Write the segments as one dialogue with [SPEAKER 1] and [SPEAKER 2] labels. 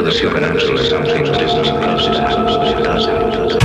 [SPEAKER 1] the supernatural is something that isn't supposed to happen, but it does happen.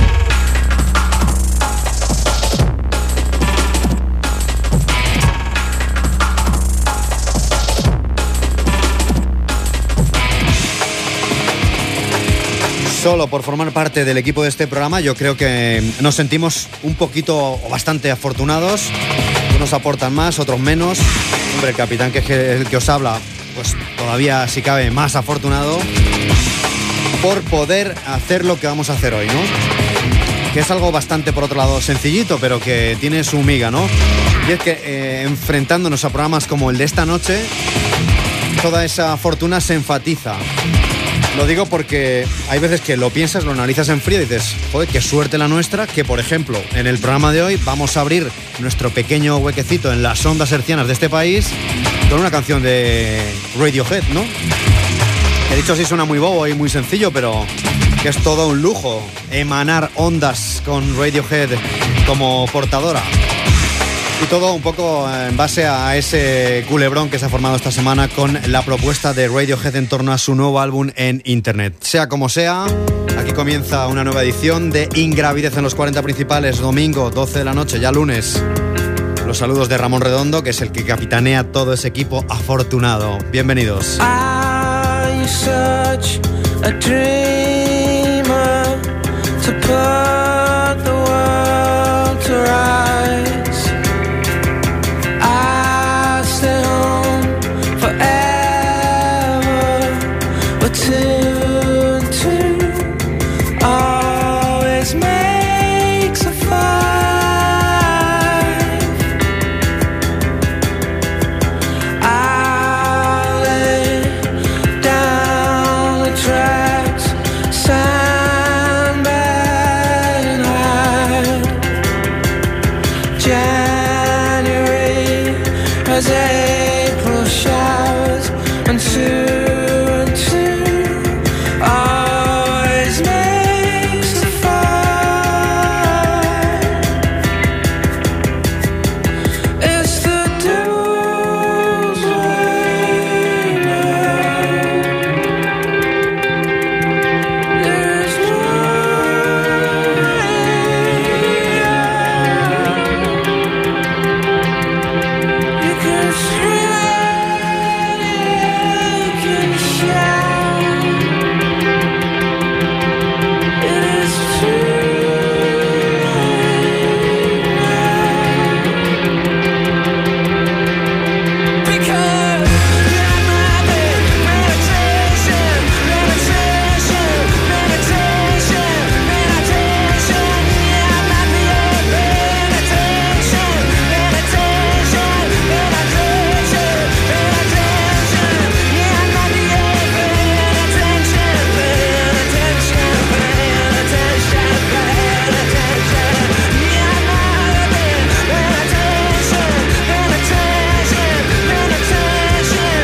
[SPEAKER 2] Solo por formar parte del equipo de este programa yo creo que nos sentimos un poquito o bastante afortunados. Unos aportan más, otros menos. Hombre, el capitán, que es el que os habla, pues todavía, si cabe, más afortunado por poder hacer lo que vamos a hacer hoy, ¿no? Que es algo bastante, por otro lado, sencillito, pero que tiene su miga, ¿no? Y es que enfrentándonos a programas como el de esta noche, toda esa fortuna se enfatiza. Lo digo porque hay veces que lo piensas, lo analizas en frío y dices, joder, qué suerte la nuestra, que por ejemplo, en el programa de hoy vamos a abrir nuestro pequeño huequecito en las ondas hercianas de este país con una canción de Radiohead, ¿no? He dicho así, suena muy bobo y muy sencillo, pero que es todo un lujo emanar ondas con Radiohead como portadora. Y todo un poco en base a ese culebrón que se ha formado esta semana con la propuesta de Radiohead en torno a su nuevo álbum en Internet. Sea como sea, aquí comienza una nueva edición de Ingravidez en los 40 principales, domingo, 12 de la noche, ya lunes. Los saludos de Ramón Redondo, que es el que capitanea todo ese equipo afortunado. Bienvenidos.
[SPEAKER 3] I'm such a dreamer to put the world to rights. I stay home forever, but two and two always makes a five. I lay down the tracks, sandbag and hide. January has April showers, and two always makes a five. It's the devil's way now. There's no way out. You can scream, you can shout. It is too late now. Because you're my meditation, meditation, meditation, meditation. Yeah, I'm not the old meditation, meditation, meditation, meditation. Yeah, I'm not the old meditation, meditation, meditation, meditation. Yeah, I'm not the meditation, meditation, meditation,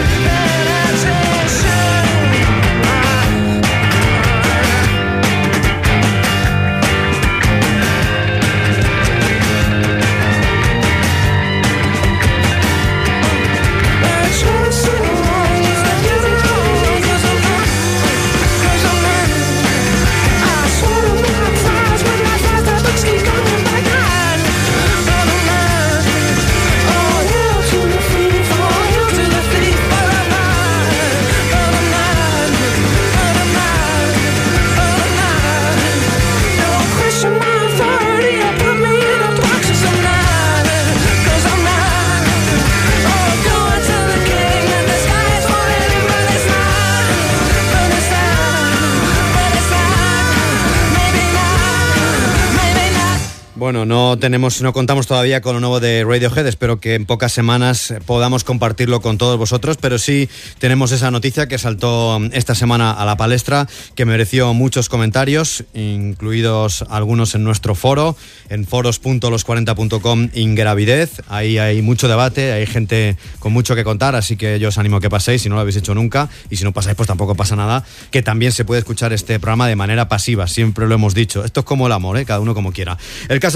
[SPEAKER 2] Bueno, no contamos todavía con lo nuevo de Radiohead. Espero que en pocas semanas podamos compartirlo con todos vosotros, pero sí tenemos esa noticia que saltó esta semana a la palestra, que mereció muchos comentarios, incluidos algunos en nuestro foro, en foros.los40.com Ingravidez. Ahí hay mucho debate, hay gente con mucho que contar, así que yo os animo a que paséis si no lo habéis hecho nunca, y si no pasáis pues tampoco pasa nada, que también se puede escuchar este programa de manera pasiva, siempre lo hemos dicho. Esto es como el amor, cada uno como quiera. El caso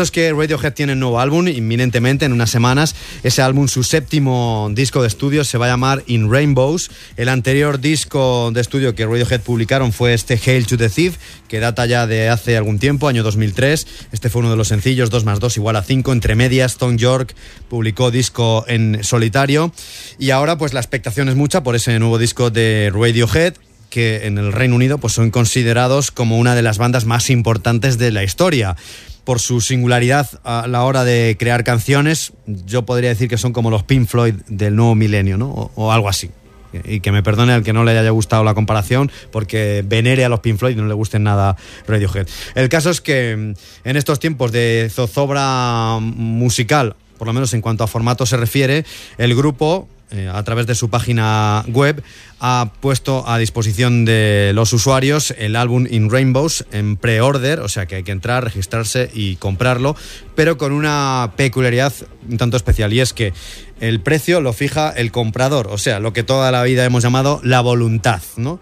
[SPEAKER 2] es que Radiohead tiene un nuevo álbum inminentemente, en unas semanas. Ese álbum, su séptimo disco de estudio, se va a llamar In Rainbows. El anterior disco de estudio que Radiohead publicaron fue este Hail to the Thief, que data ya de hace algún tiempo, año 2003. Este fue uno de los sencillos, 2 más 2 igual a 5. Entre medias, Tom York publicó disco en solitario. Y ahora pues la expectación es mucha por ese nuevo disco de Radiohead, que en el Reino Unido pues son considerados como una de las bandas más importantes de la historia. Por su singularidad a la hora de crear canciones, yo podría decir que son como los Pink Floyd del nuevo milenio, ¿no? O algo así. Y que me perdone al que no le haya gustado la comparación, porque venere a los Pink Floyd y no le guste nada Radiohead. El caso es que en estos tiempos de zozobra musical, por lo menos en cuanto a formato se refiere, el grupo, a través de su página web, ha puesto a disposición de los usuarios el álbum In Rainbows en pre-order, o sea que hay que entrar, registrarse y comprarlo, pero con una peculiaridad un tanto especial, y es que el precio lo fija el comprador, o sea, lo que toda la vida hemos llamado la voluntad, ¿no?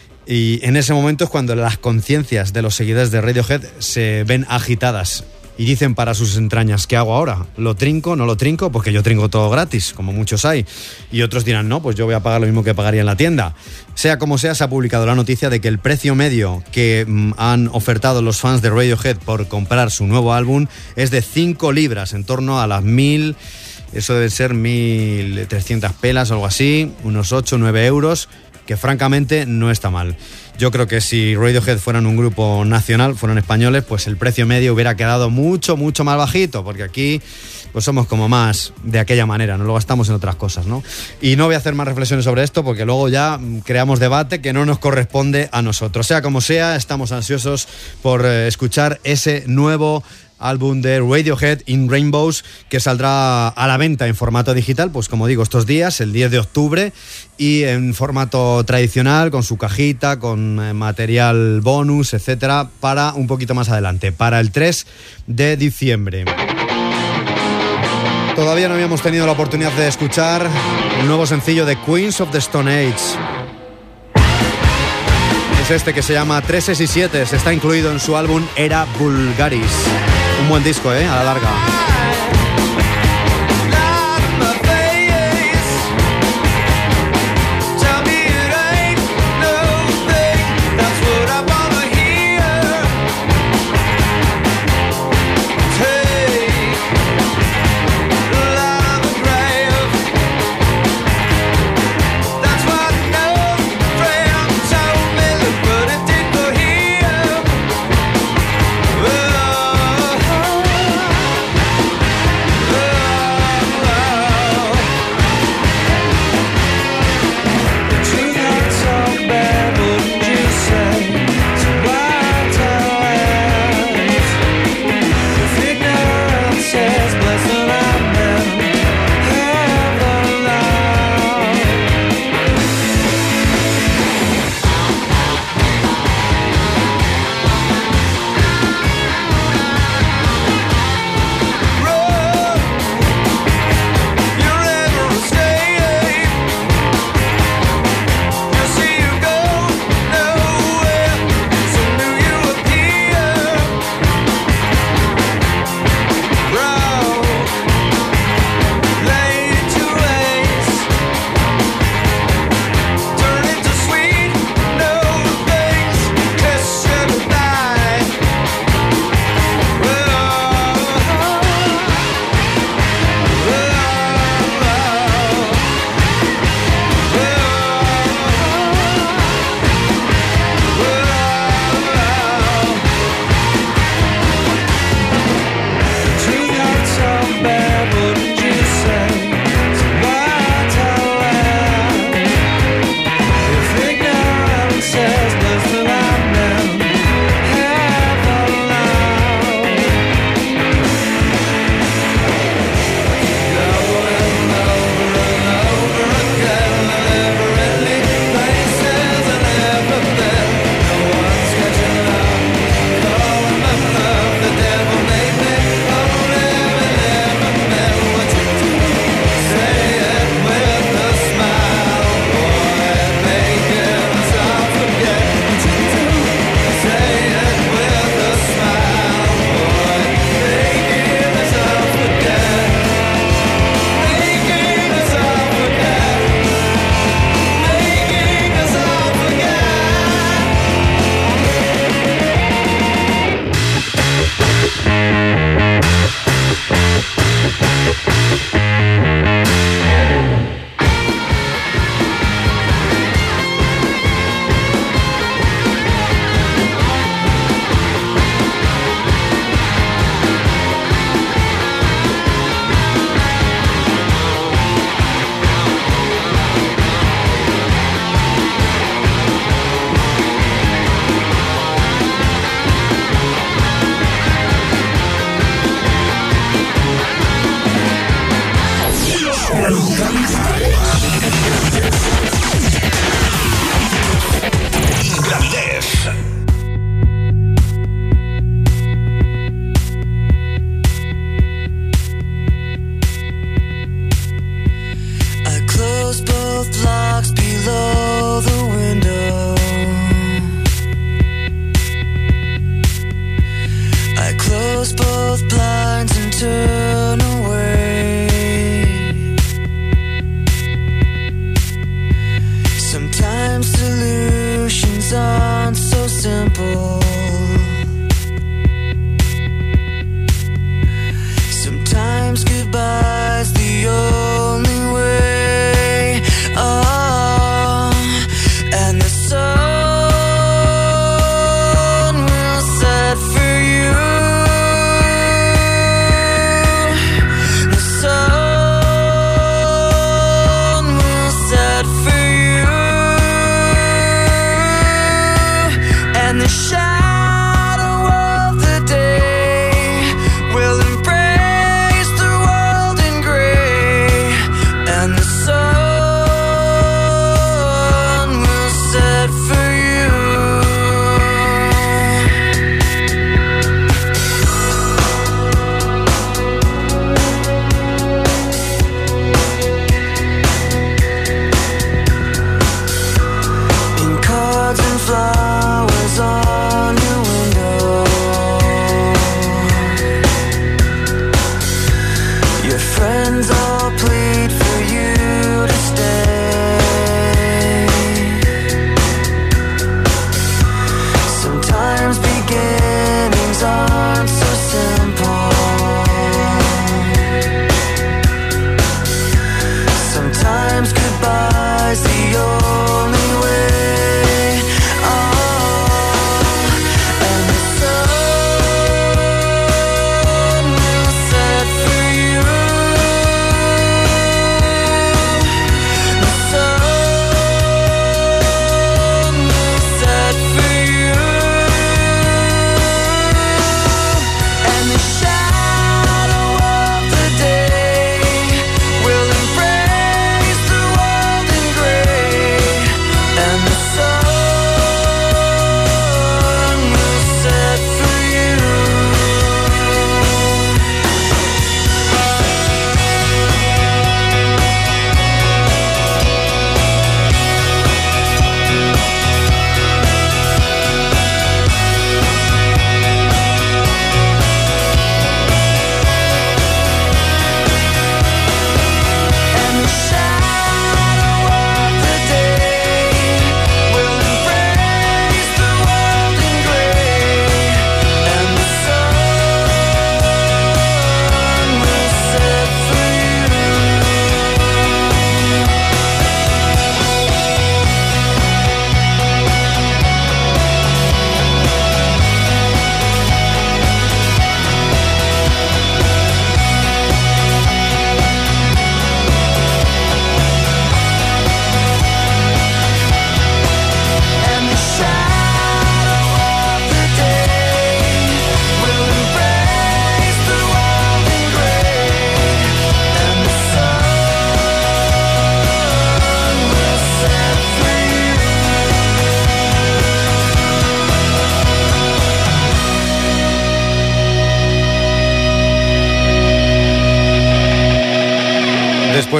[SPEAKER 2] Y en ese momento es cuando las conciencias de los seguidores de Radiohead se ven agitadas y dicen para sus entrañas: ¿qué hago ahora? ¿Lo trinco? ¿No lo trinco? Porque yo trinco todo gratis, como muchos hay. Y otros dirán: no, pues yo voy a pagar lo mismo que pagaría en la tienda. Sea como sea, se ha publicado la noticia de que el precio medio que han ofertado los fans de Radiohead por comprar su nuevo álbum es de 5 libras, en torno a las 1.000... Eso deben ser 1.300 pelas o algo así, unos 8 o 9 euros, que francamente no está mal. Yo creo que si Radiohead fueran un grupo nacional, fueran españoles, pues el precio medio hubiera quedado mucho, mucho más bajito, porque aquí pues somos como más de aquella manera, no lo gastamos en otras cosas, ¿no? Y no voy a hacer más reflexiones sobre esto, porque luego ya creamos debate que no nos corresponde a nosotros. Sea como sea, estamos ansiosos por escuchar ese nuevo álbum de Radiohead, In Rainbows, que saldrá a la venta en formato digital, pues como digo, estos días, el 10 de octubre, y en formato tradicional, con su cajita, con material bonus, etcétera, para un poquito más adelante, para el 3 de diciembre. Todavía no habíamos tenido la oportunidad de escuchar el nuevo sencillo de Queens of the Stone Age. Es este que se llama 3 y 7, está incluido en su álbum Era Vulgaris. Un buen disco, a la larga.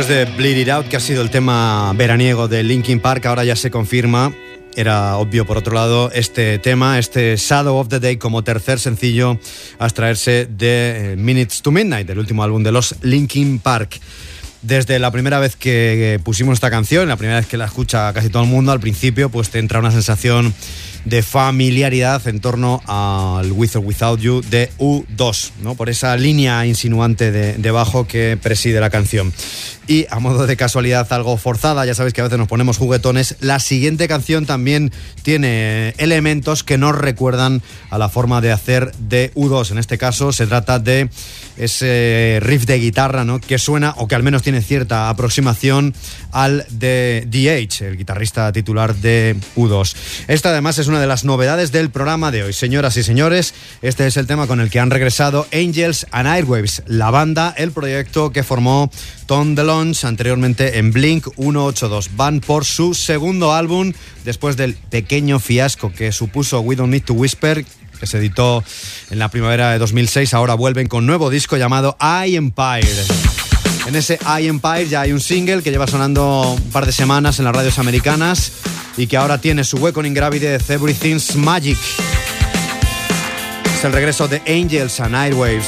[SPEAKER 2] Después de Bleed It Out, que ha sido el tema veraniego de Linkin Park, ahora ya se confirma, era obvio por otro lado, este tema, este Shadow of the Day como tercer sencillo a extraerse de Minutes to Midnight, el último álbum de los Linkin Park. Desde la primera vez que pusimos esta canción, la primera vez que la escucha casi todo el mundo, al principio pues te entra una sensación de familiaridad en torno al With or Without You de U2, ¿no? Por esa línea insinuante de bajo que preside la canción. Y a modo de casualidad algo forzada, ya sabéis que a veces nos ponemos juguetones, la siguiente canción también tiene elementos que nos recuerdan a la forma de hacer de U2. En este caso se trata de ese riff de guitarra, ¿no? Que suena, o que al menos tiene cierta aproximación al de DH, el guitarrista titular de U2. Esta además es una de las novedades del programa de hoy. Señoras y señores, este es el tema con el que han regresado Angels and Airwaves, la banda, el proyecto que formó Tom DeLonge anteriormente en Blink 182. Van por su segundo álbum después del pequeño fiasco que supuso We Don't Need to Whisper, que se editó en la primavera de 2006. Ahora vuelven con nuevo disco llamado I Empire. En ese I Empire ya hay un single que lleva sonando un par de semanas en las radios americanas y que ahora tiene su hueco en Ingravity, Everything's Magic. Es el regreso de Angels and Airwaves.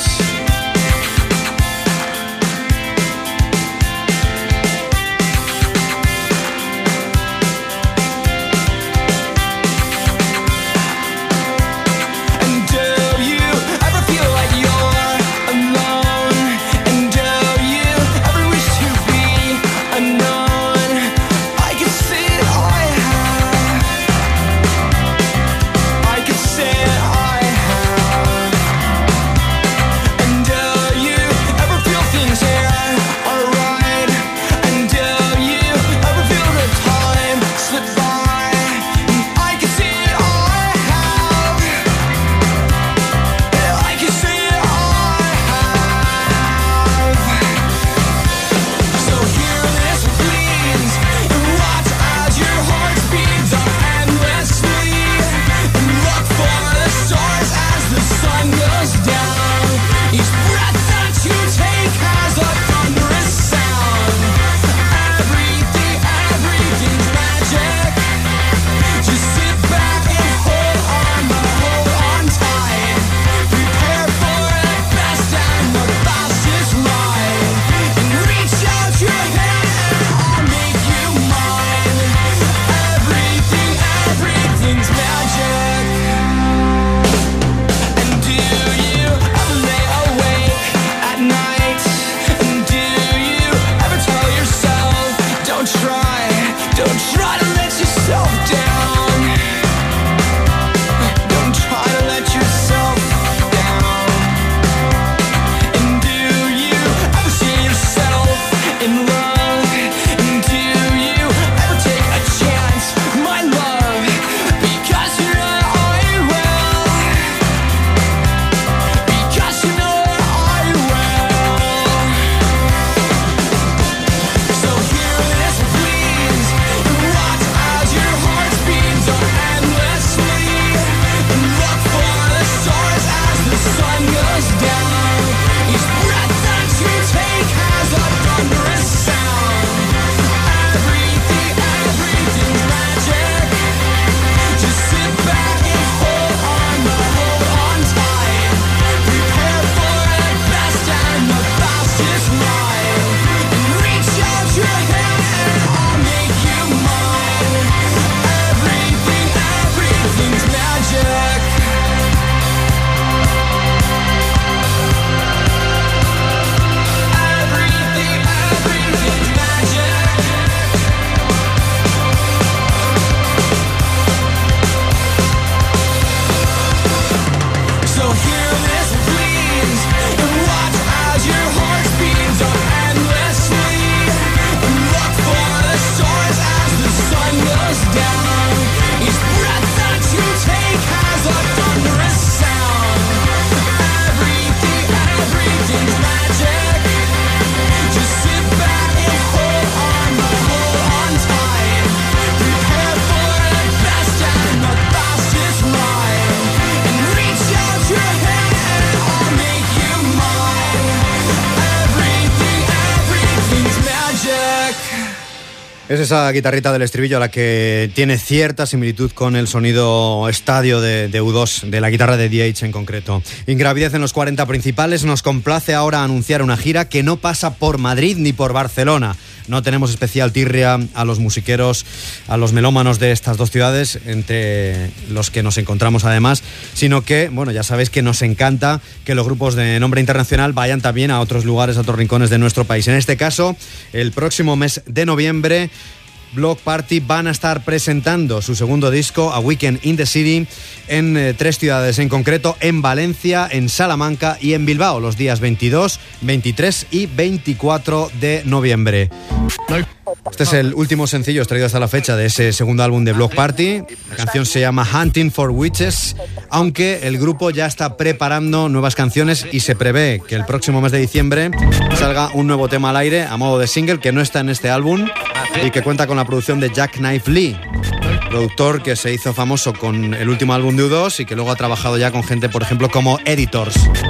[SPEAKER 2] Es esa guitarrita del estribillo la que tiene cierta similitud con el sonido estadio de U2, de la guitarra de DH en concreto. Ingravidez en los 40 principales. Nos complace ahora anunciar una gira que no pasa por Madrid ni por Barcelona. No tenemos especial tirria a los musiqueros, a los melómanos de estas dos ciudades, entre los que nos encontramos además, sino que, bueno, ya sabéis que nos encanta que los grupos de nombre internacional vayan también a otros lugares, a otros rincones de nuestro país. En este caso, el próximo mes de noviembre, Bloc Party van a estar presentando su segundo disco, A Weekend in the City, en 3 ciudades en concreto, en Valencia, en Salamanca y en Bilbao, los días 22, 23 y 24 de noviembre. Este es el último sencillo extraído hasta la fecha de ese segundo álbum de Bloc Party. La canción se llama Hunting for Witches, aunque el grupo ya está preparando nuevas canciones y se prevé que el próximo mes de diciembre salga un nuevo tema al aire a modo de single que no está en este álbum y que cuenta con la producción de Jackknife Lee, productor que se hizo famoso con el último álbum de U2 y que luego ha trabajado ya con gente, por ejemplo, como Editors.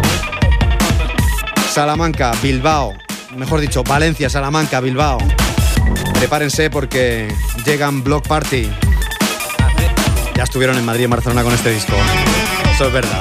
[SPEAKER 2] Salamanca, Bilbao, mejor dicho, Valencia, Salamanca, Bilbao. Prepárense porque llegan Bloc Party. Ya estuvieron en Madrid y en Barcelona con este disco. Eso es verdad.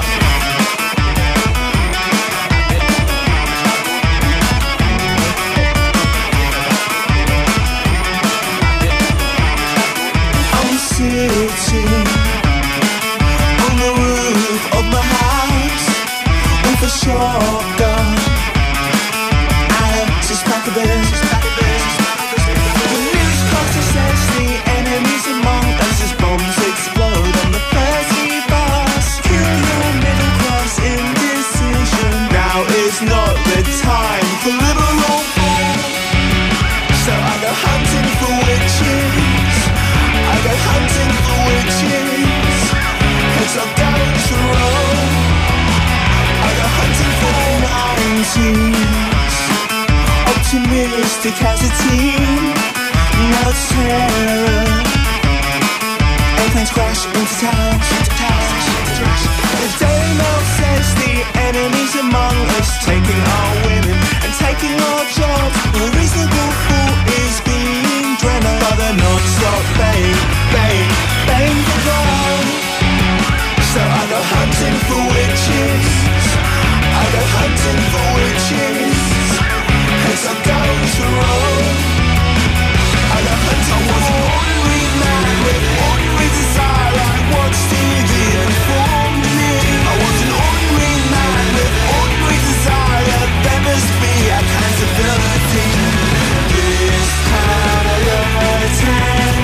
[SPEAKER 4] Optimistic as a team, no terror. Airplanes crash into towers. The Daily Mail says the enemy's among us, taking our women and taking our jobs. A reasonable fool is being dreaded by the non-stop baying, baying, baying for gold. So I go hunting for witches. I go hunting for witches. As I'm going to roll, I go hunt. I was an ordinary man with ordinary desire. I watched TV and formed me. I was an ordinary man with ordinary desire. There must be accountability. This kind of love and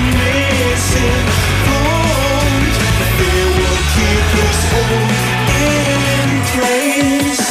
[SPEAKER 4] misinformed. Fear will keep us all in place.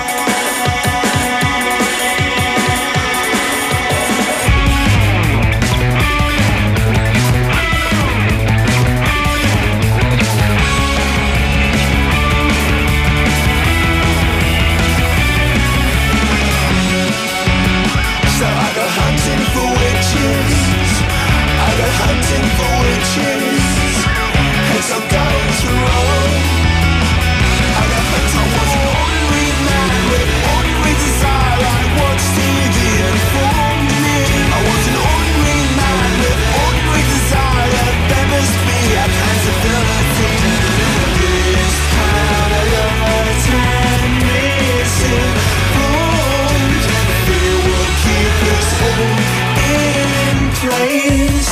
[SPEAKER 4] Hunting for witches, as I'm going to roll. I got hunt. I was an ordinary man with ordinary desire. I watched TV and formed me. I was an ordinary man with ordinary desire. There must be accountability. This kind of love and misinformed. Fear will keep us all in place.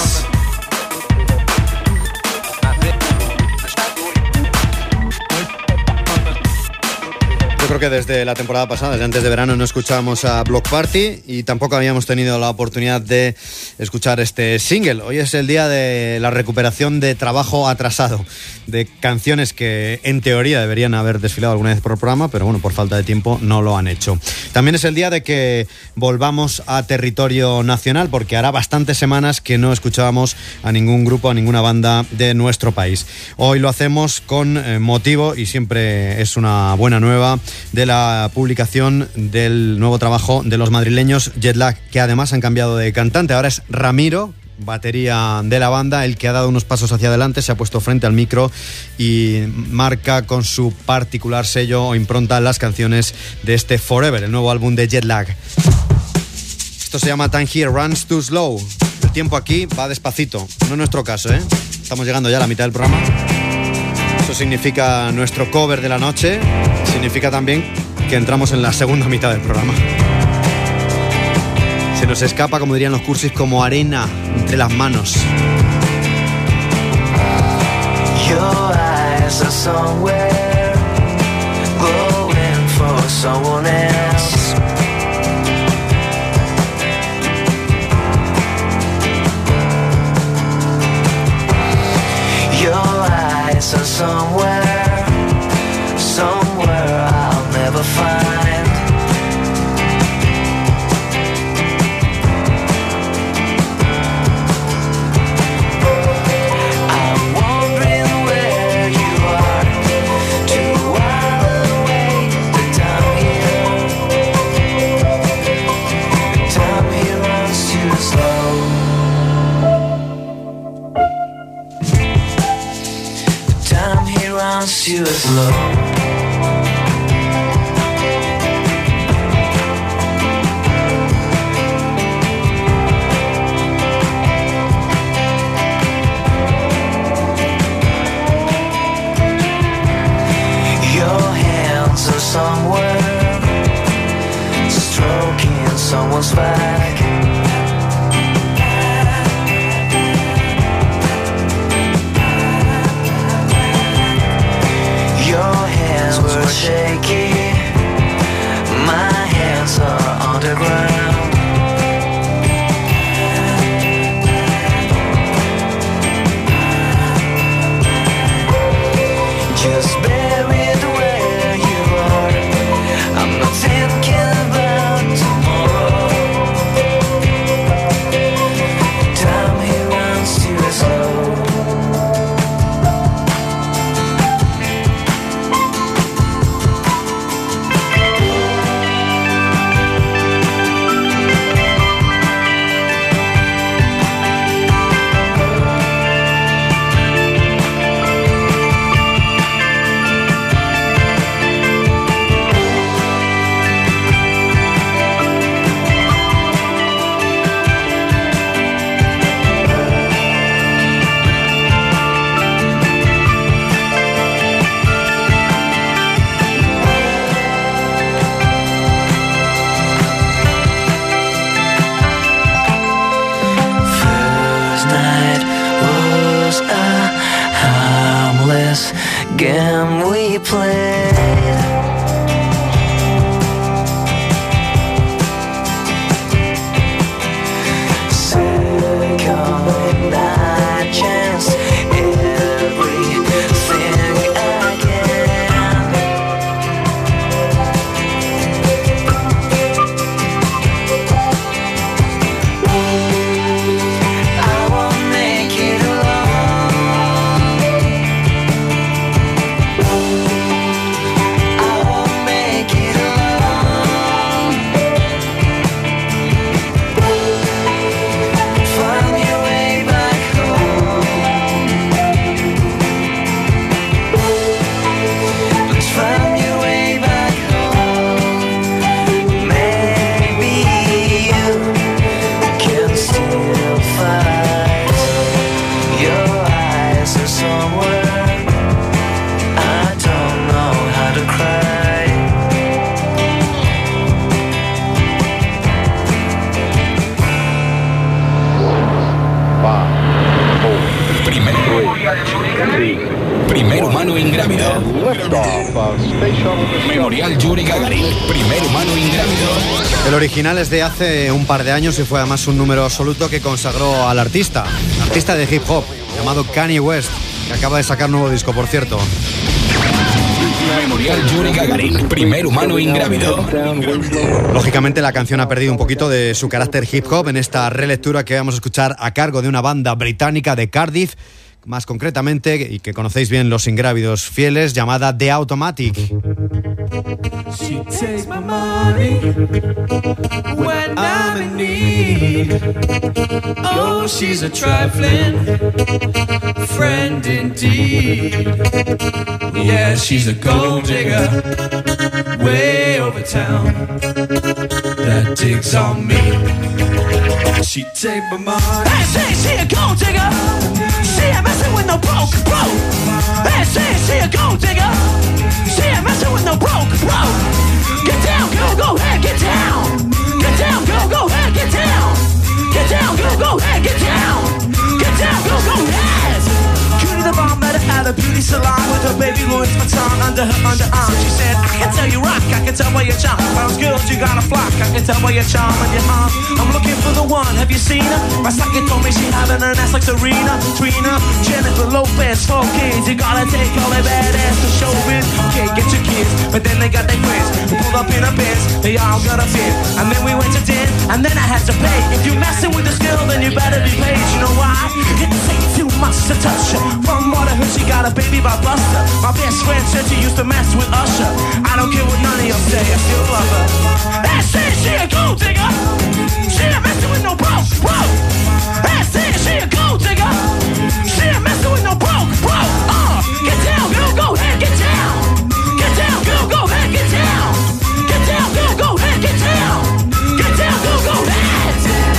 [SPEAKER 2] Yo creo que desde la temporada pasada, desde antes de verano, no escuchábamos a Bloc Party y tampoco habíamos tenido la oportunidad de escuchar este single. Hoy es el día de la recuperación de trabajo atrasado, de canciones que en teoría deberían haber desfilado alguna vez por el programa, pero bueno, por falta de tiempo no lo han hecho. También es el día de que volvamos a territorio nacional, porque hará bastantes semanas que no escuchábamos a ningún grupo, a ninguna banda de nuestro país. Hoy lo hacemos con motivo, y siempre es una buena nueva, de la publicación del nuevo trabajo de los madrileños Jetlag, que además han cambiado de cantante. Ahora es Ramiro, batería de la banda, el que ha dado unos pasos hacia adelante, se ha puesto frente al micro y marca con su particular sello o impronta las canciones de este Forever, el nuevo álbum de Jetlag. Esto se llama Time Here Runs Too Slow. El tiempo aquí va despacito. No es nuestro caso, ¿eh? Estamos llegando ya a la mitad del programa. Eso significa nuestro cover de la noche. Significa también que entramos en la segunda mitad del programa. Se nos escapa, como dirían los cursis, como arena entre las manos.
[SPEAKER 4] Your eyes are somewhere glowing for someone else. Your eyes are somewhere, somewhere I'll never find. I'm wondering where you are, too wild away, but I'm here. Time here runs too slow. Time here runs too slow. Somewhere, stroking someone's back. Your hands were shaky, my hands are underground. Just buried where you are. I'm not thinking about tomorrow. Time here runs too slow. Game we played. Second night chance, everything again. I won't make it alone. I won't make it alone. Find your way back home. Let's find your way back home. Maybe you can still fight. Your eyes are somewhere. I don't know how to cry.
[SPEAKER 5] Primer humano ingrávido. Memorial Yuri Gagarin. Primer humano ingrávido.
[SPEAKER 2] El original es de hace un par de años y fue además un número absoluto que consagró al artista de hip hop llamado Kanye West, que acaba de sacar nuevo disco, por cierto.
[SPEAKER 5] Memorial Yuri Gagarin. Primer humano ingrávido.
[SPEAKER 2] Lógicamente la canción ha perdido un poquito de su carácter hip hop en esta relectura que vamos a escuchar a cargo de una banda británica de Cardiff, más concretamente, y que conocéis bien los ingrávidos fieles, llamada The Automatic.
[SPEAKER 3] She takes my money when I'm in need. Oh, she's a trifling friend indeed. Yeah, she's a gold digger way over town that digs on me. She take my money.
[SPEAKER 4] Hey, she a gold digger. She ain't messing with no broke. Hey, she a gold digger. She ain't messing with no broke. Get down, girl, go ahead, get down. Get down, girl, go ahead, get down. Get down, girl, go ahead, get down. Get down, girl, go ahead. Cutie the bomb met her at a beauty salon with her baby Louis Vuitton under her underarm. She said, I can tell you rock, I can tell by your charm. Bounce girls, you got a flock, I can tell by your charm and your arm. I'm looking for the one, have you seen her? My second told me she having an ass like Serena, Trina, Jennifer Lopez, 4 kids. You gotta take all that badass to showbiz. Okay, get your kids, but then they got their friends who pulled up in a Benz, they all got a fit. And then we went to dinner, and then I had to pay. If you messing with this girl, then you better be paid. You know why? It takes too much to touch her. From what I heard, she got a baby by Buster. My best friend said she used to mess with Usher. I don't care what none of y'all say, I still love her. That shit, she a gold digger. She ain't messing with no broke. That shit, she a gold digger. She ain't messing with no broke. Get down, girl, go ahead, get down. Get down, girl, go ahead, get down. Get down, girl, go ahead, get down. Get down, girl, go ahead.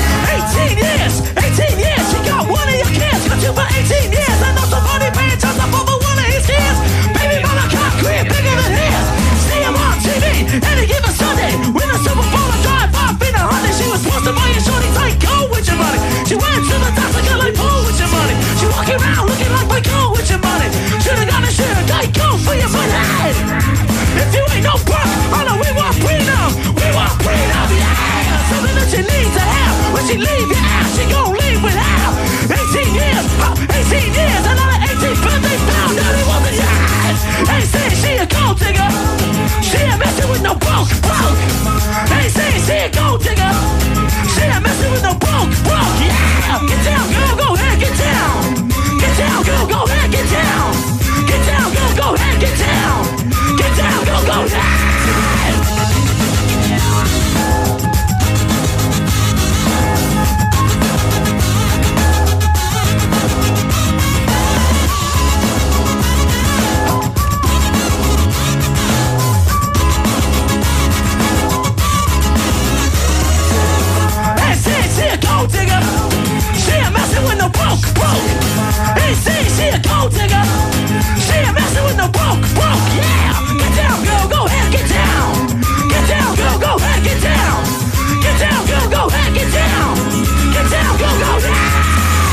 [SPEAKER 4] 18 years, she got one of your kids. Got you for 18 years. I know somebody paying just up over one of his kids. Baby mother concrete, bigger than his. See him on TV, any given Sunday. With a Super Bowl, I drive 5 in a Hyundai. She was supposed to buy your shorty tight, go with your money. She went to the doctor, got like pull with your money. She walking around looking like my go with your money. Should've got a shit, tight, go for your money. If you ain't no buck, I know we want freedom. We want freedom, yeah. Something that you need to have. When she leave your ass, she gon' leave without. 18 years, another 18 birthday found out it wasn't yours. Ain't saying she a gold digger. She ain't messing with no broke. Ain't saying she a gold digger. She ain't messing with no broke. Yeah, get down, girl, go ahead, get down. Get down, girl, go ahead, get down. Get down, girl, go ahead, get down. Get down, girl, go ahead. Gold digger, she ain't messing with no broke. Ain't saying she a gold digger, she ain't messing with no broke. Yeah, get down, girl, go ahead, get down. Get down, girl, go ahead, get down. Get down, girl, go ahead, get down. Get down, girl, go ahead.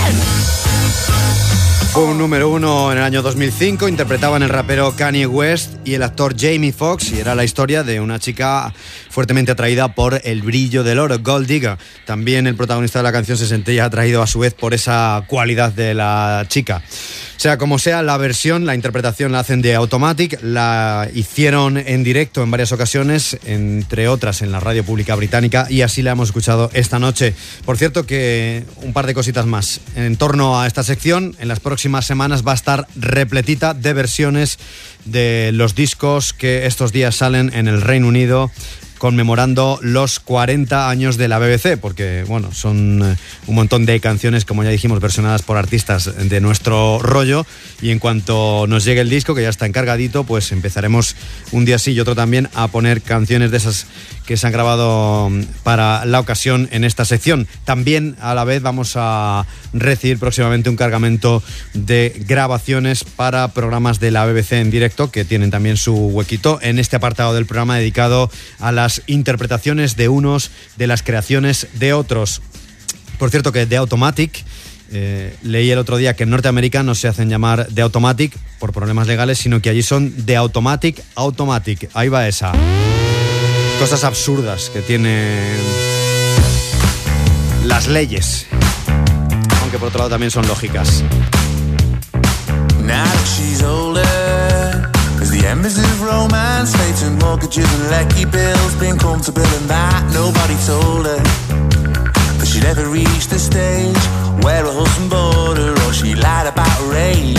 [SPEAKER 2] Fue un número 1 en el año 2005, interpretaban el rapero Kanye West y el actor Jamie Foxx, y era la historia de una chica fuertemente atraída por el brillo del oro, Gold Digger. También el protagonista de la canción se sentía atraído a su vez por esa cualidad de la chica. Sea como sea, la versión, la interpretación la hacen de Automatic, la hicieron en directo en varias ocasiones, entre otras en la radio pública británica, y así la hemos escuchado esta noche. Por cierto, que un par de cositas más en torno a esta sección. En las próximas semanas va a estar repletita de versiones de los discos que estos días salen en el Reino Unido, conmemorando los 40 años de la BBC, porque bueno, son un montón de canciones, como ya dijimos, versionadas por artistas de nuestro rollo, y en cuanto nos llegue el disco, que ya está encargadito, pues empezaremos un día sí y otro también a poner canciones de esas que se han grabado para la ocasión en esta sección. También a la vez vamos a recibir próximamente un cargamento de grabaciones para programas de la BBC en directo, que tienen también su huequito en este apartado del programa dedicado a las interpretaciones de unos, de las creaciones de otros. Por cierto, que The Automatic, leí el otro día que en Norteamérica no se hacen llamar The Automatic por problemas legales, sino que allí son The Automatic. Ahí va esa. Cosas absurdas que tienen las leyes, aunque por otro lado también son lógicas.
[SPEAKER 6] Now that she's older, as the embers of romance fade to mortgages and lecky bills, being comfortable in that nobody told her that she'd ever reach the stage where her husband bored her or she lied about her age.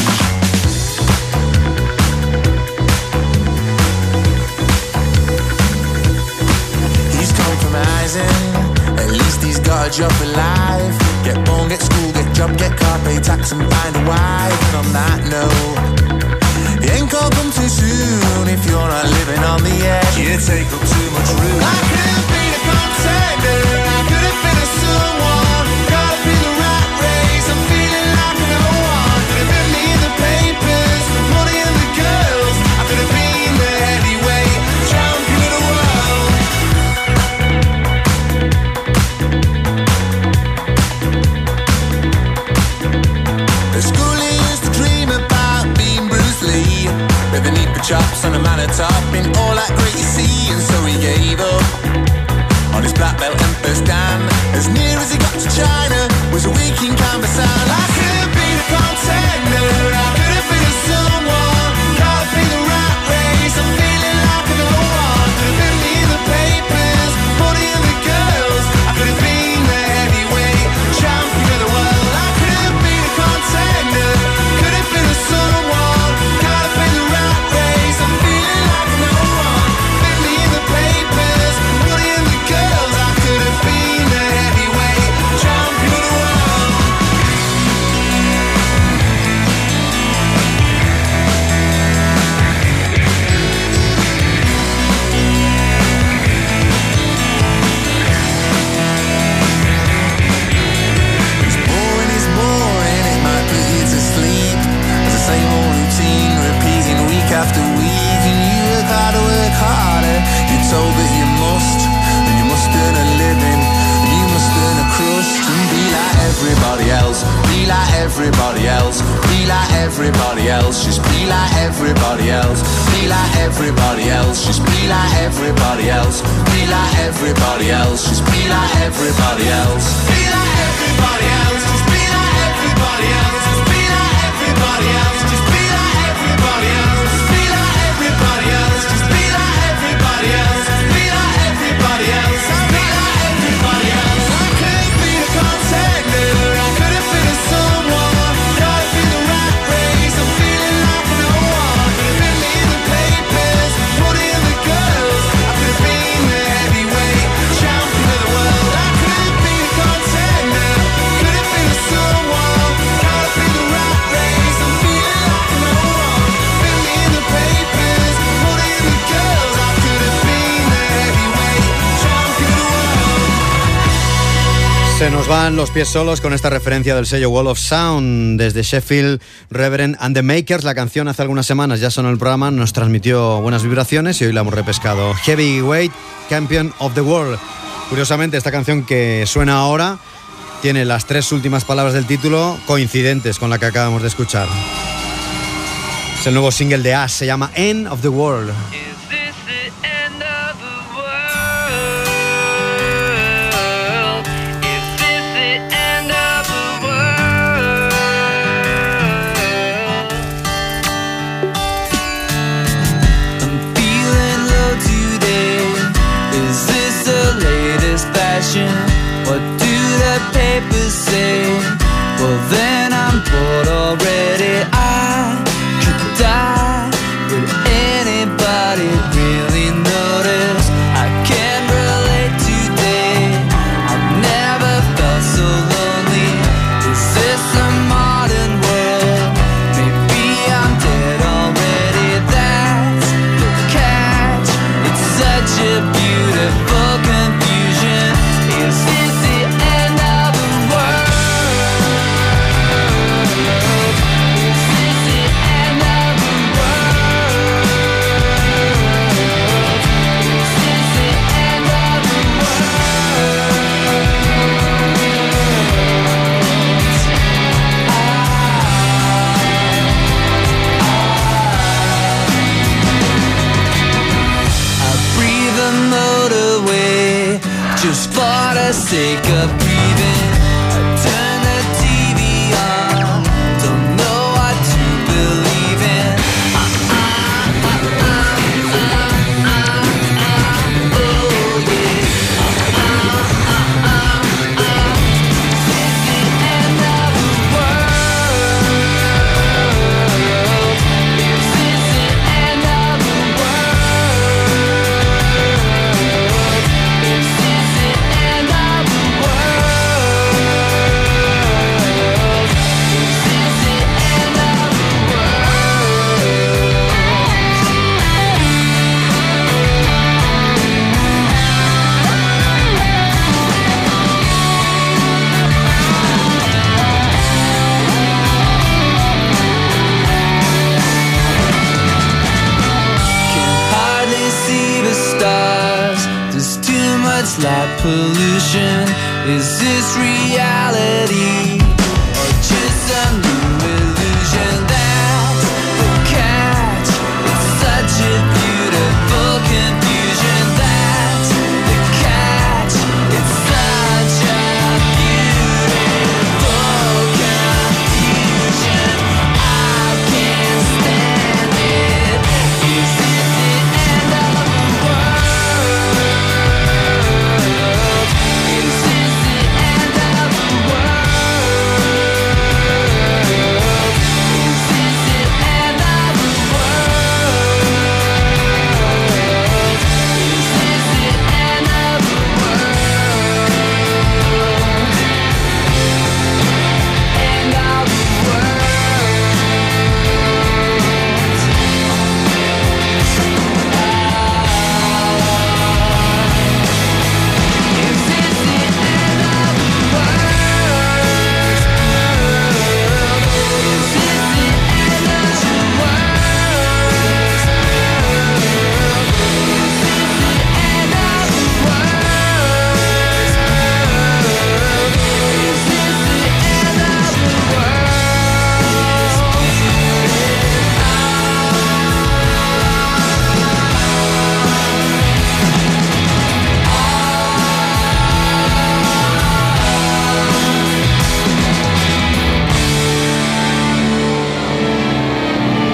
[SPEAKER 6] He's compromising, at least he's got a job for life. Get born, get school, get job, get car, pay tax and find a wife. And on that note, it ain't gonna come too soon if you're not living on the edge. You take up too much room. I could have been a contender, I could have been a someone. At school he used to dream about being Bruce Lee, with the need for chops and a man at top in all that great you see. And so he gave up on his black belt and first dan. As near as he got to China was a week in Canvassan. I could have been a contender, I could have been a someone, caught up in the rat race, I'm feeling like no one. Could have been me in the papers, money in the girls, I could have been the heavyweight champion of the world. I could have been a contender, could have been a someone, caught up in the rat race, I'm feeling like no one. Been me in the papers, money in the girls, I could have been the heavyweight champion of the world. It's boring, it might put you to sleep. It's the same old routine, repeating week after week. And you work harder, work harder. You're told that you must, and you must earn a living, and you must earn a crust. And be like everybody else, be like everybody else, be like everybody else, just be like everybody else, be like everybody else, just be like everybody else, be like everybody else, just be like everybody else, be like everybody else, just be like everybody else, just be like everybody else, just be like everybody else, just be like everybody else, just be like everybody else, just be like everybody else, just be like everybody else. I could have been a contender, I could have been a someone, caught up in the rat race, I'm feeling like no one. Could have been me in the papers, money in the girls, I could have been the heavyweight champion of the world. I could have been a contender, could have been a someone, caught up in the rat race, I'm feeling like no one. Been me in the papers, money in the girls, I could have been the heavyweight champion of the world.
[SPEAKER 2] Se nos van los pies solos con esta referencia del sello Wall of Sound desde Sheffield. Reverend and the Makers, la canción hace algunas semanas ya sonó en el programa, nos transmitió buenas vibraciones y hoy la hemos repescado. Heavyweight Champion of the World. Curiosamente, esta canción que suena ahora tiene las tres últimas palabras del título coincidentes con la que acabamos de escuchar. Es el nuevo single de Ash, se llama End of the World.
[SPEAKER 3] Is this the end of the world? Is this the end of the world? I'm feeling low today. Is this the latest fashion? What do the papers say? Well then I'm bored already. I could die. Would anybody really notice? I can't relate today. I've never felt so lonely. Is this a modern world? Maybe I'm dead already. That's the catch. It's such a beautiful confusion. Is this the end of the world? Is this the end of the world? Is this the end of the I breathe a motorway just for the sake of breathing. I turn the TV on, don't know what to believe in. Oh yeah. Is this the end of the world? Is this the end of the world? Is this the end of the much light pollution. Is this reality or just a new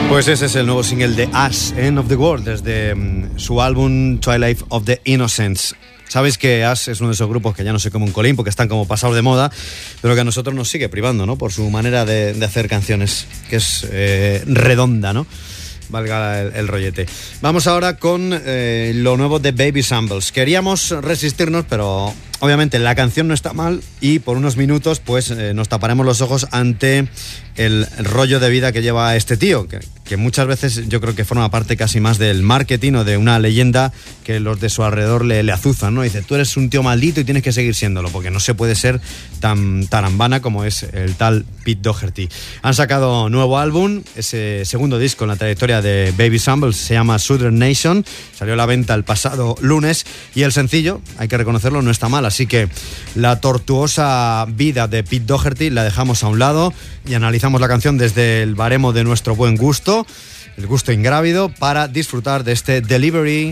[SPEAKER 2] Pues ese es el nuevo single de Ash, End of the World, desde su álbum Twilight of the Innocents. Sabéis que Ash es uno de esos grupos que ya no se come un colín porque están como pasados de moda, pero que a nosotros nos sigue privando, ¿no? Por su manera de hacer canciones, que es redonda, ¿no? Valga el rollete. Vamos ahora con lo nuevo de Baby Shambles. Queríamos resistirnos, pero obviamente la canción no está mal y por unos minutos pues nos taparemos los ojos ante el rollo de vida que lleva este tío, que muchas veces yo creo que forma parte casi más del marketing o de una leyenda que los de su alrededor le azuzan, ¿no? Dice, tú eres un tío maldito y tienes que seguir siéndolo, porque no se puede ser tan tarambana como es el tal Pete Doherty. Han sacado nuevo álbum, ese segundo disco en la trayectoria de Baby Shambles, se llama Southern Nation, salió a la venta el pasado lunes y el sencillo, hay que reconocerlo, no está mal, así que la tortuosa vida de Pete Doherty la dejamos a un lado y analizamos la canción desde el baremo de nuestro buen gusto, el gusto ingrávido, para disfrutar de este Delivery.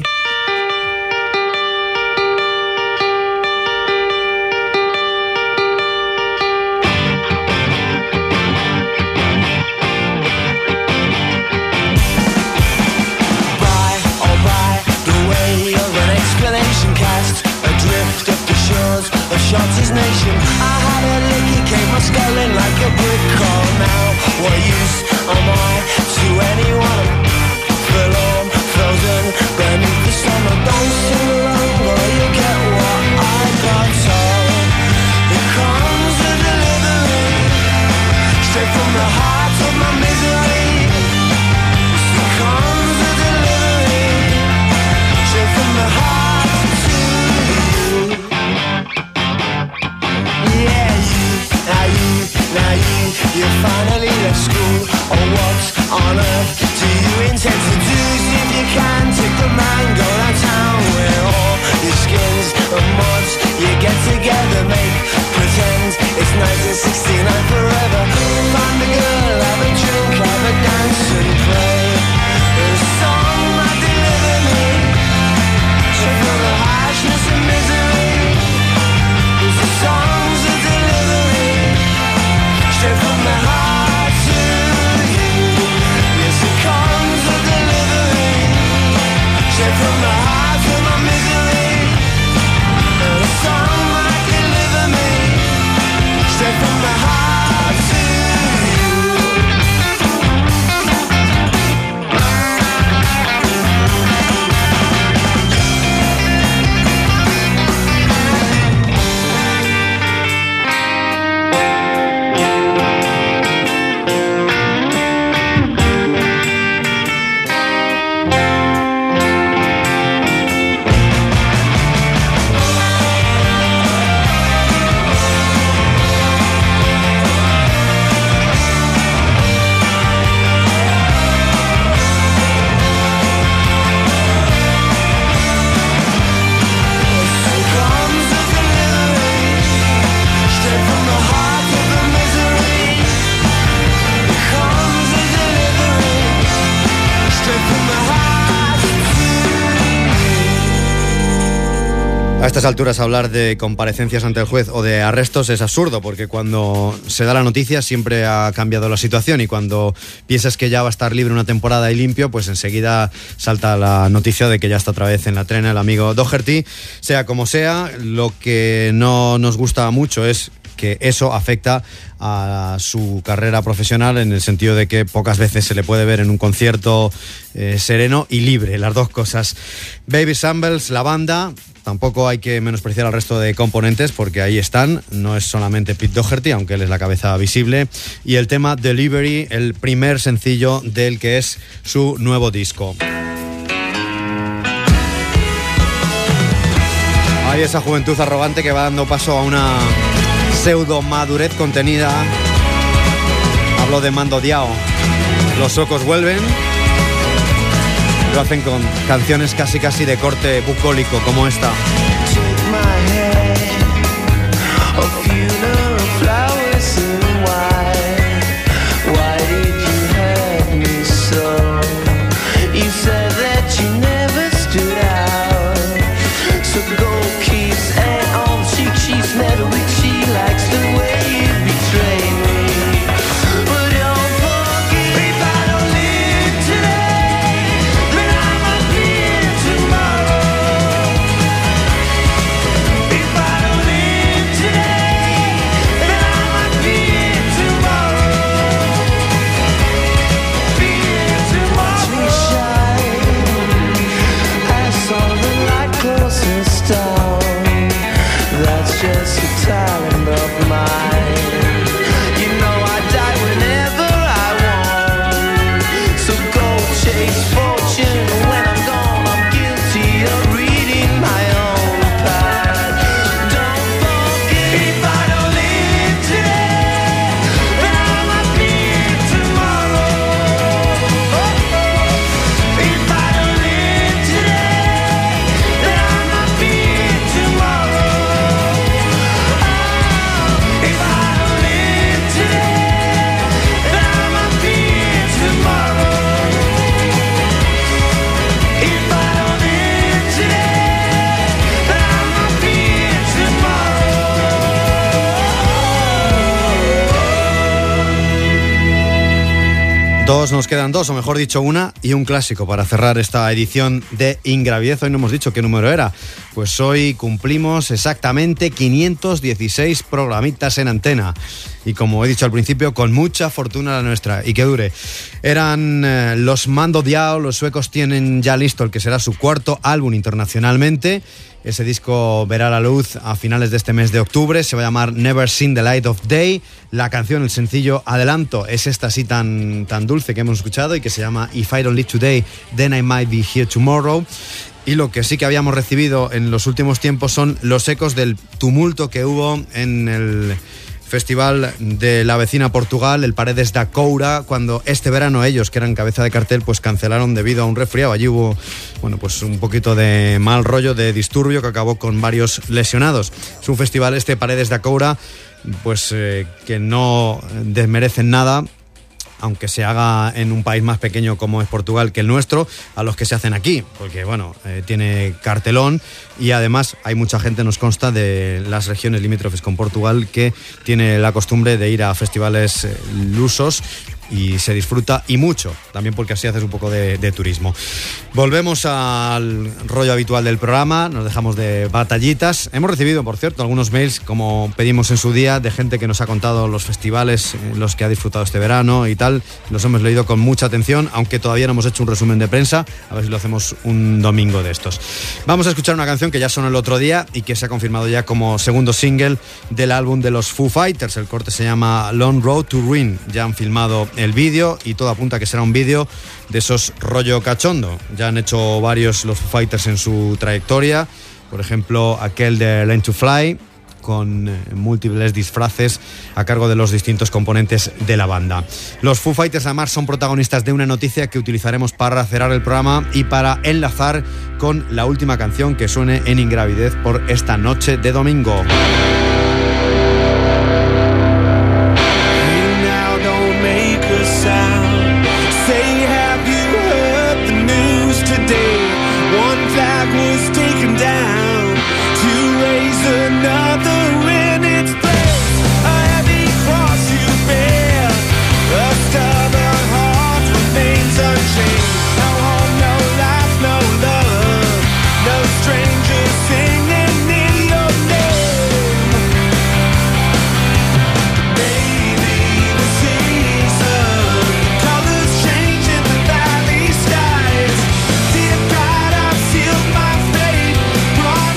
[SPEAKER 4] Shorty's nation, I had a lick, it came my skull like a brick call. Now, what use am I to anyone? Forlorn, frozen, beneath the sun. Don't sing along, or you'll get what I got told. It comes a delivery, straight from the heart of my misery. It comes a delivery, straight from the heart to you. You finally left school. Oh, what on earth do you intend to do? See if you can take the man, go downtown with all your skins and mods. You get together, make pretend it's 1969 forever. Find a girl, have a drink, have a dance and play a song that deliver me straight from the harshness and misery. It's the songs that deliver me straight from the heart to you. Yes, it comes a delivery straight from the heart to my misery. And a song might deliver me straight from the heart to you.
[SPEAKER 2] A estas alturas hablar de comparecencias ante el juez o de arrestos es absurdo, porque cuando se da la noticia siempre ha cambiado la situación y cuando piensas que ya va a estar libre una temporada y limpio, pues enseguida salta la noticia de que ya está otra vez en la trena el amigo Doherty. Sea como sea, lo que no nos gusta mucho es que eso afecta a su carrera profesional, en el sentido de que pocas veces se le puede ver en un concierto sereno y libre, las dos cosas. Baby Shambles, la banda, tampoco hay que menospreciar al resto de componentes porque ahí están, no es solamente Pete Doherty, aunque él es la cabeza visible, y el tema Delivery, el primer sencillo del que es su nuevo disco. Hay esa juventud arrogante que va dando paso a una pseudo madurez contenida. Hablo de Mando Diao. Los locos vuelven. Lo hacen con canciones casi de corte bucólico, como esta.
[SPEAKER 4] If I don't live
[SPEAKER 2] Nos quedan dos, o mejor dicho una, y un clásico para cerrar esta edición de Ingravidez. Hoy no hemos dicho qué número era. Pues hoy cumplimos exactamente 516 programitas en antena. Y como he dicho al principio, con mucha fortuna la nuestra. Y que dure. Eran los Mando Diao. Los suecos tienen ya listo el que será su cuarto álbum internacionalmente. Ese disco verá la luz a finales de este mes de octubre. Se va a llamar Never Seen the Light of Day. La canción, el sencillo adelanto, es esta así tan dulce que hemos escuchado y que se llama If I Don't Live Today, Then I Might Be Here Tomorrow. Y lo que sí que habíamos recibido en los últimos tiempos son los ecos del tumulto que hubo en el festival de la vecina Portugal, el Paredes da Coura, cuando este verano ellos, que eran cabeza de cartel, pues cancelaron debido a un resfriado. Allí hubo, bueno, pues un poquito de mal rollo, de disturbio que acabó con varios lesionados. Es un festival este Paredes da Coura, pues que no desmerecen nada, aunque se haga en un país más pequeño como es Portugal que el nuestro, a los que se hacen aquí, porque bueno, tiene cartelón y además hay mucha gente, nos consta, de las regiones limítrofes con Portugal que tiene la costumbre de ir a festivales lusos y se disfruta, y mucho, también porque así haces un poco de turismo. Volvemos al rollo habitual del programa, nos dejamos de batallitas. Hemos recibido, por cierto, algunos mails, como pedimos en su día, de gente que nos ha contado los festivales en los que ha disfrutado este verano y tal. Los hemos leído con mucha atención, aunque todavía no hemos hecho un resumen de prensa. A ver si lo hacemos un domingo de estos. Vamos a escuchar una canción que ya sonó el otro día y que se ha confirmado ya como segundo single del álbum de los Foo Fighters. El corte se llama Long Road to Ruin. Ya han filmado el vídeo y todo apunta a que será un vídeo de esos rollo cachondo. Ya han hecho varios los Foo Fighters en su trayectoria, por ejemplo aquel de Learn to Fly, con múltiples disfraces a cargo de los distintos componentes de la banda. Los Foo Fighters además son protagonistas de una noticia que utilizaremos para cerrar el programa y para enlazar con la última canción que suene en Ingravidez por esta noche de domingo.
[SPEAKER 4] Say, have you heard the news today? One flag was taken down to raise another in its place. A heavy cross you bear, a stubborn heart remains unchanged. No home, no life, no love, no strangers singing in your name. Maybe the season, colors change in the valley skies. Dear God, I've sealed my fate, brought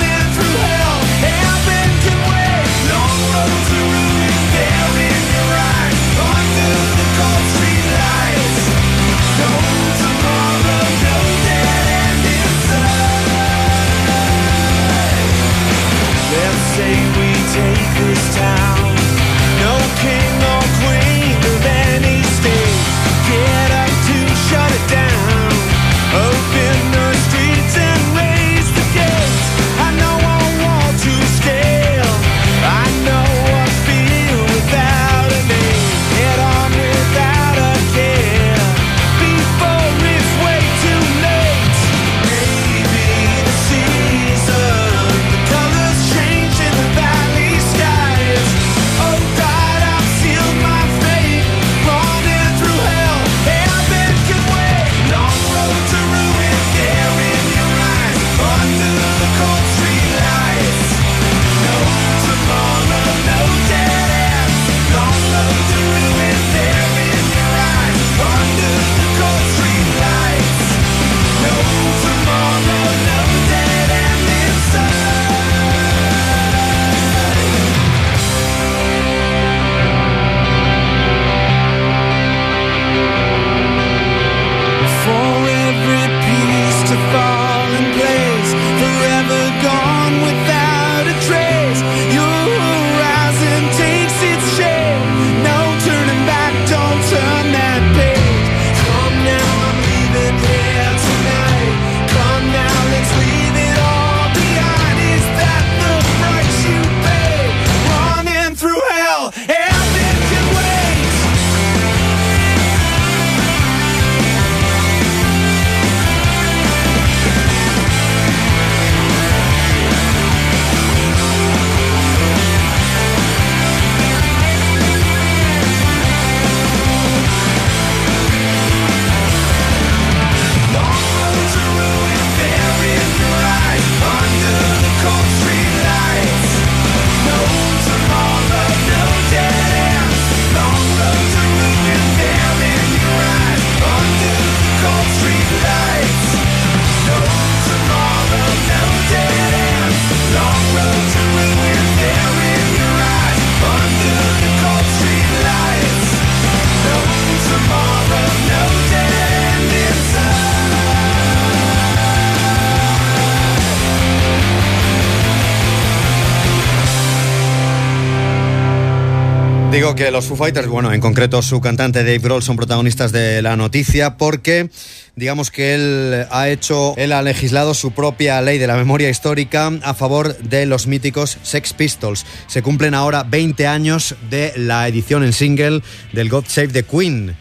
[SPEAKER 2] digo que los Foo Fighters, bueno, en concreto su cantante Dave Grohl, son protagonistas de la noticia porque digamos que él ha legislado su propia ley de la memoria histórica a favor de los míticos Sex Pistols. Se cumplen ahora 20 años de la edición en single del God Save the Queen.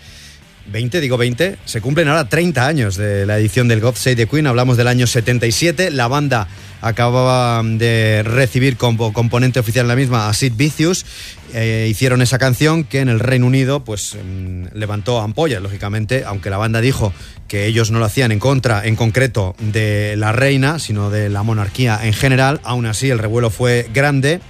[SPEAKER 2] 20, se cumplen ahora 30 años de la edición del God Save the Queen, hablamos del año 77, la banda acababa de recibir como componente oficial en la misma a Sid Vicious, hicieron esa canción que en el Reino Unido pues levantó ampollas, lógicamente, aunque la banda dijo que ellos no lo hacían en contra, en concreto, de la reina, sino de la monarquía en general. Aún así el revuelo fue grande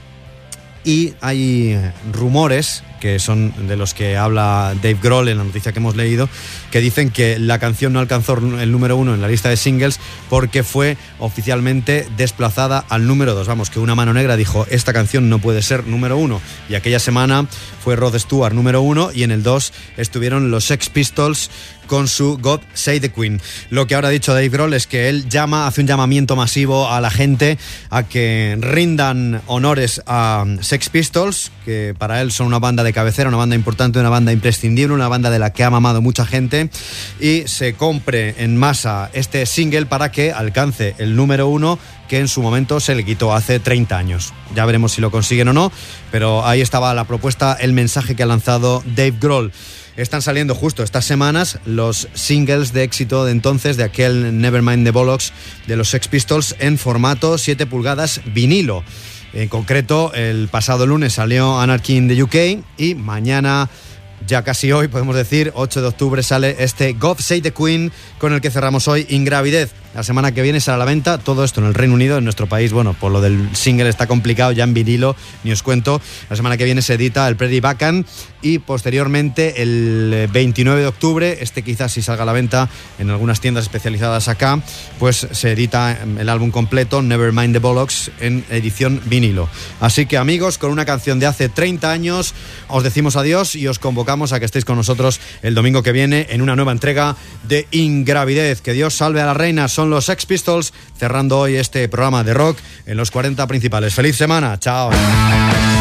[SPEAKER 2] y hay rumores que son de los que habla Dave Grohl en la noticia que hemos leído, que dicen que la canción no alcanzó el número 1 en la lista de singles porque fue oficialmente desplazada al número 2. Vamos, que una mano negra dijo, esta canción no puede ser número 1. Y aquella semana fue Rod Stewart número 1 y en el 2 estuvieron los Sex Pistols con su God Save the Queen. Lo que ahora ha dicho Dave Grohl es que él hace un llamamiento masivo a la gente a que rindan honores a Sex Pistols, que para él son una banda de cabecera, una banda importante, una banda imprescindible, una banda de la que ha mamado mucha gente, y se compre en masa este single para que alcance el número 1 que en su momento se le quitó hace 30 años. Ya veremos si lo consiguen o no, pero ahí estaba la propuesta, el mensaje que ha lanzado Dave Grohl. Están saliendo justo estas semanas los singles de éxito de entonces, de aquel Nevermind the Bollocks de los Sex Pistols, en formato 7 pulgadas vinilo. En concreto, el pasado lunes salió Anarchy in the UK y mañana, ya casi hoy, podemos decir, 8 de octubre, sale este God Save the Queen, con el que cerramos hoy Ingravidez. La semana que viene sale a la venta, todo esto en el Reino Unido. En nuestro país, bueno, por lo del single está complicado, ya en vinilo, ni os cuento. La semana que viene se edita el Prairie Bacan y posteriormente el 29 de octubre, quizás sí salga a la venta en algunas tiendas especializadas acá, pues se edita el álbum completo, Nevermind the Bollocks, en edición vinilo. Así que, amigos, con una canción de hace 30 años, os decimos adiós y os convocamos a que estéis con nosotros el domingo que viene en una nueva entrega de Ingravidez. Que Dios salve a la reina. Son los Sex Pistols cerrando hoy este programa de rock en los 40 principales. ¡Feliz semana! ¡Chao!